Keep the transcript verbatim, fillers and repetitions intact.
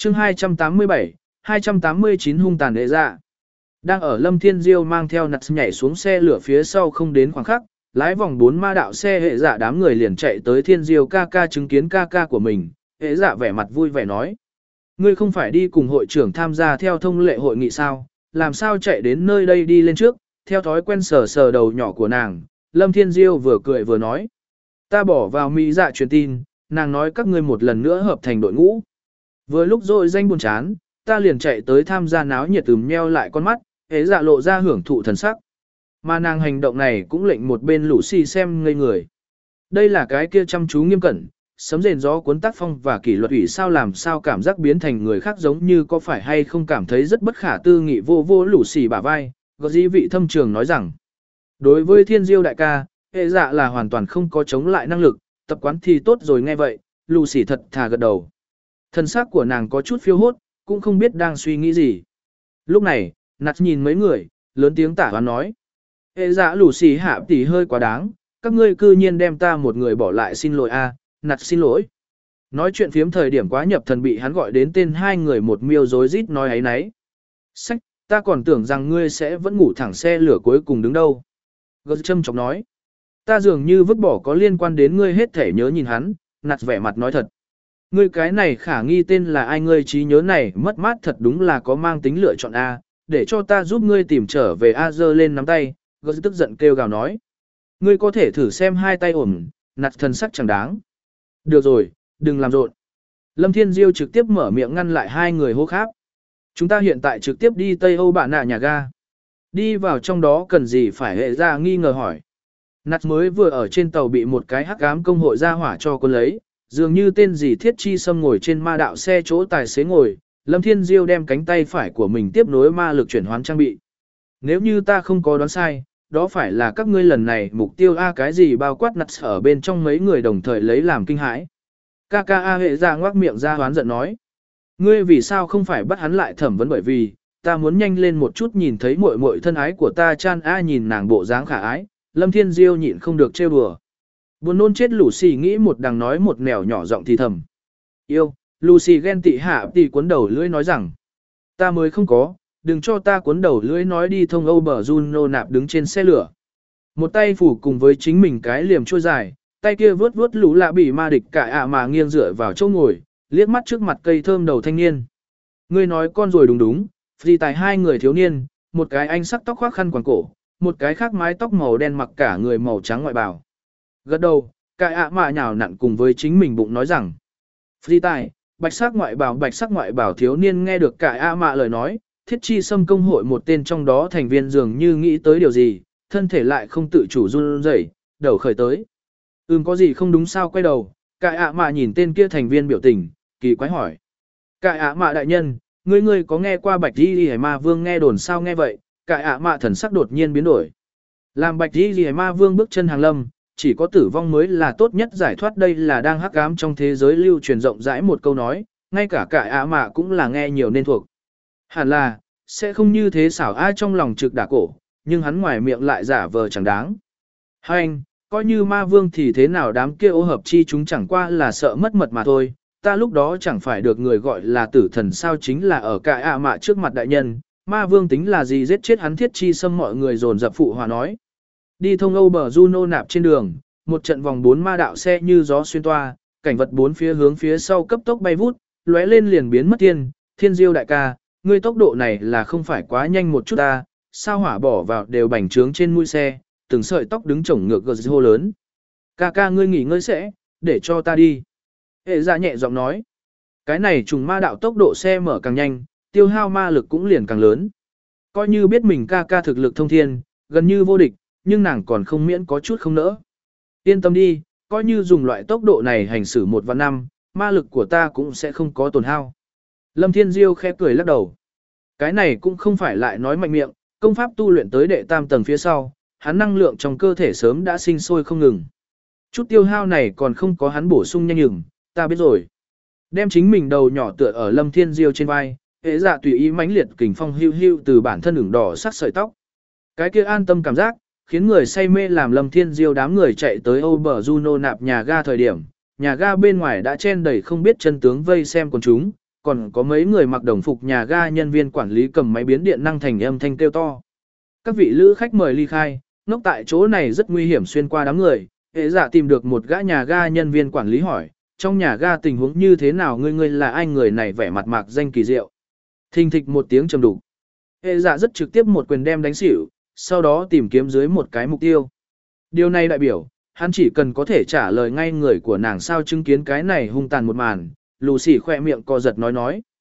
chương hai trăm tám mươi bảy, hai trăm tám mươi chín hung tàn đệ dạ. Đang ở Lâm Thiên Diêu mang theo nặt nhảy xuống xe lửa phía sau không đến khoảng khắc, lái vòng bốn ma đạo xe hệ dạ đám người liền chạy tới Thiên Diêu ca ca chứng kiến ca ca của mình, hệ dạ vẻ mặt vui vẻ nói. Ngươi không phải đi cùng hội trưởng tham gia theo thông lệ hội nghị sao, làm sao chạy đến nơi đây đi lên trước, theo thói quen sờ sờ đầu nhỏ của nàng, Lâm Thiên Diêu vừa cười vừa nói. Ta bỏ vào mỹ dạ truyền tin, nàng nói các ngươi một lần nữa hợp thành đội ngũ. Vừa lúc rồi danh buồn chán, ta liền chạy tới tham gia náo nhiệt ừm nheo lại con mắt, hễ dạ lộ ra hưởng thụ thần sắc. Mà nàng hành động này cũng lệnh một bên Lucy xem ngây người. Đây là cái kia chăm chú nghiêm cẩn, sấm rền gió cuốn tác phong và kỷ luật ủy sao làm sao cảm giác biến thành người khác giống như có phải hay không cảm thấy rất bất khả tư nghị vô vô Lucy bả vai, có dĩ vị thâm trường nói rằng. Đối với Thiên Diêu đại ca, hệ dạ là hoàn toàn không có chống lại năng lực, tập quán thì tốt rồi nghe vậy, Lucy thật thà gật đầu. Thân xác của nàng có chút phiêu hốt, cũng không biết đang suy nghĩ gì. Lúc này, nặt nhìn mấy người, lớn tiếng tả hoán nói. Hệ dạ Lucy hạ tỷ hơi quá đáng, các ngươi cư nhiên đem ta một người bỏ lại xin lỗi a, nặt xin lỗi. Nói chuyện phiếm thời điểm quá nhập thần bị hắn gọi đến tên hai người một miêu rối rít nói ấy nấy. Sách, ta còn tưởng rằng ngươi sẽ vẫn ngủ thẳng xe lửa cuối cùng đứng đâu. Gớt châm chọc nói. Ta dường như vứt bỏ có liên quan đến ngươi hết thể nhớ nhìn hắn, nặt vẻ mặt nói thật. Ngươi cái này khả nghi tên là ai ngươi trí nhớ này mất mát thật đúng là có mang tính lựa chọn A, để cho ta giúp ngươi tìm trở về A giơ lên nắm tay, gớt tức giận kêu gào nói. Ngươi có thể thử xem hai tay ổn, nặt thần sắc chẳng đáng. Được rồi, đừng làm rộn. Lâm Thiên Diêu trực tiếp mở miệng ngăn lại hai người hô khác. Chúng ta hiện tại trực tiếp đi Tây Âu bạn nạ nhà ga. Đi vào trong đó cần gì phải hệ ra nghi ngờ hỏi. Nặt mới vừa ở trên tàu bị một cái hắc ám công hội ra hỏa cho con lấy, dường như tên gì thiết chi xâm ngồi trên ma đạo xe chỗ tài xế ngồi, Lâm Thiên Diêu đem cánh tay phải của mình tiếp nối ma lực chuyển hoán trang bị. Nếu như ta không có đoán sai, đó phải là các ngươi lần này mục tiêu A cái gì bao quát nặt ở bên trong mấy người đồng thời lấy làm kinh hãi. Ca ca A hệ ra ngoác miệng ra hoán giận nói. Ngươi vì sao không phải bắt hắn lại thẩm vấn bởi vì, ta muốn nhanh lên một chút nhìn thấy muội muội thân ái của ta Chan A nhìn nàng bộ dáng khả ái, Lâm Thiên Diêu nhịn không được trêu đùa. Buồn nôn chết Lucy nghĩ một đằng nói một nẻo nhỏ giọng thì thầm. Yêu, Lucy ghen tị hạ tị cuốn đầu lưỡi nói rằng. Ta mới không có, đừng cho ta cuốn đầu lưỡi nói đi thông âu bờ Juno nạp đứng trên xe lửa. Một tay phủ cùng với chính mình cái liềm trôi dài, tay kia vướt vướt lũ lạ bị ma địch cả ạ mà nghiêng dựa vào chỗ ngồi, liếc mắt trước mặt cây thơm đầu thanh niên. Ngươi nói con rồi đúng đúng, vì tài hai người thiếu niên, một cái anh sắc tóc khoác khăn quàng cổ, một cái khác mái tóc màu đen mặc cả người màu trắng ngoại bào. Gật đầu, cái ạ mạ nhào nặn cùng với chính mình bụng nói rằng. Phi tài, bạch sắc ngoại bào bạch sắc ngoại bào thiếu niên nghe được cái ạ mạ lời nói, thiết chi xâm công hội một tên trong đó thành viên dường như nghĩ tới điều gì, thân thể lại không tự chủ run rẩy, đầu khởi tới. Ừm có gì không đúng sao quay đầu, cái ạ mạ nhìn tên kia thành viên biểu tình, kỳ quái hỏi. Cái ạ mạ đại nhân, ngươi ngươi có nghe qua bạch đi hải ma vương nghe đồn sao nghe vậy, cái ạ mạ thần sắc đột nhiên biến đổi. Làm bạch đi hải ma vương bước chân hàng lâm, chỉ có tử vong mới là tốt nhất giải thoát đây là đang hắc ám trong thế giới lưu truyền rộng rãi một câu nói, ngay cả cái ạ mạ cũng là nghe nhiều nên thuộc. Hẳn là, sẽ không như thế xảo ai trong lòng trực đả cổ, nhưng hắn ngoài miệng lại giả vờ chẳng đáng. Hai anh, coi như ma vương thì thế nào đám kia ô hợp chi chúng chẳng qua là sợ mất mật mà thôi, ta lúc đó chẳng phải được người gọi là tử thần sao chính là ở cái ạ mạ trước mặt đại nhân, ma vương tính là gì giết chết hắn thiết chi xâm mọi người dồn dập phụ hòa nói. Đi thông âu bờ Juno nạp trên đường, một trận vòng bốn ma đạo xe như gió xuyên toa, cảnh vật bốn phía hướng phía sau cấp tốc bay vút, lóe lên liền biến mất thiên, Thiên Diêu đại ca, ngươi tốc độ này là không phải quá nhanh một chút ta, sao hỏa bỏ vào đều bành trướng trên mũi xe, từng sợi tóc đứng chổng ngược gật hô lớn. Ca ca ngươi nghỉ ngơi sẽ, để cho ta đi. Hệ dạ nhẹ giọng nói, cái này trùng ma đạo tốc độ xe mở càng nhanh, tiêu hao ma lực cũng liền càng lớn. Coi như biết mình ca ca thực lực thông thiên, gần như vô địch, nhưng nàng còn không miễn có chút không nỡ. Yên tâm đi, coi như dùng loại tốc độ này hành xử một và năm, ma lực của ta cũng sẽ không có tổn hao. Lâm Thiên Diêu khẽ cười lắc đầu. Cái này cũng không phải lại nói mạnh miệng, công pháp tu luyện tới đệ tam tầng phía sau, hắn năng lượng trong cơ thể sớm đã sinh sôi không ngừng. Chút tiêu hao này còn không có hắn bổ sung nhanh nhừng, ta biết rồi. Đem chính mình đầu nhỏ tựa ở Lâm Thiên Diêu trên vai, hệ dạ tùy ý mãnh liệt kình phong hưu hưu từ bản thân ửng đỏ sắc sợi tóc. Cái kia an tâm cảm giác, khiến người say mê làm Lâm Thiên Diêu đám người chạy tới Âu bờ Juno nạp nhà ga thời điểm, nhà ga bên ngoài đã chen đầy không biết chân tướng vây xem quần chúng, còn có mấy người mặc đồng phục nhà ga nhân viên quản lý cầm máy biến điện năng thành âm thanh kêu to. Các vị lữ khách mời ly khai, ngốc tại chỗ này rất nguy hiểm xuyên qua đám người. Hệ dạ tìm được một gã nhà ga nhân viên quản lý hỏi, trong nhà ga tình huống như thế nào, ngươi ngươi là ai? Người này vẻ mặt mạc danh kỳ diệu. Thình thịch một tiếng trầm đục. Hệ dạ rất trực tiếp một quyền đem đánh xỉu, sau đó tìm kiếm dưới một cái mục tiêu. Điều này đại biểu, hắn chỉ cần có thể trả lời ngay người của nàng sao chứng kiến cái này hung tàn một màn, Lucy khỏe miệng co giật nói nói.